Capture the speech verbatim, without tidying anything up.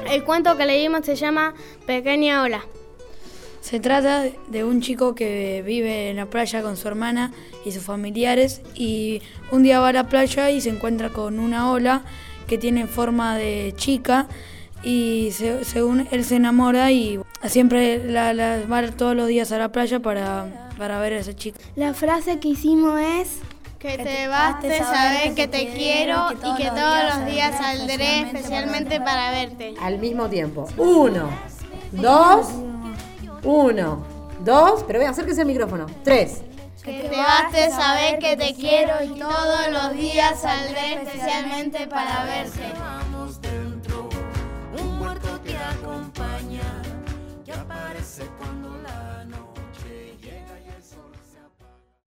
el cuento que leímos se llama Pequeña Ola. Se trata de un chico que vive en la playa con su hermana y sus familiares y un día va a la playa y se encuentra con una ola que tiene forma de chica y se, según él se enamora y siempre la, la, va todos los días a la playa para, para ver a esa chica. La frase que hicimos es... Que te baste saber que te quiero y que todos los días saldré especialmente para verte. Al mismo tiempo. Uno, dos, uno, dos, pero vean, acérquense al micrófono. Tres. Que te baste saber que te quiero y todos los días saldré especialmente para verte.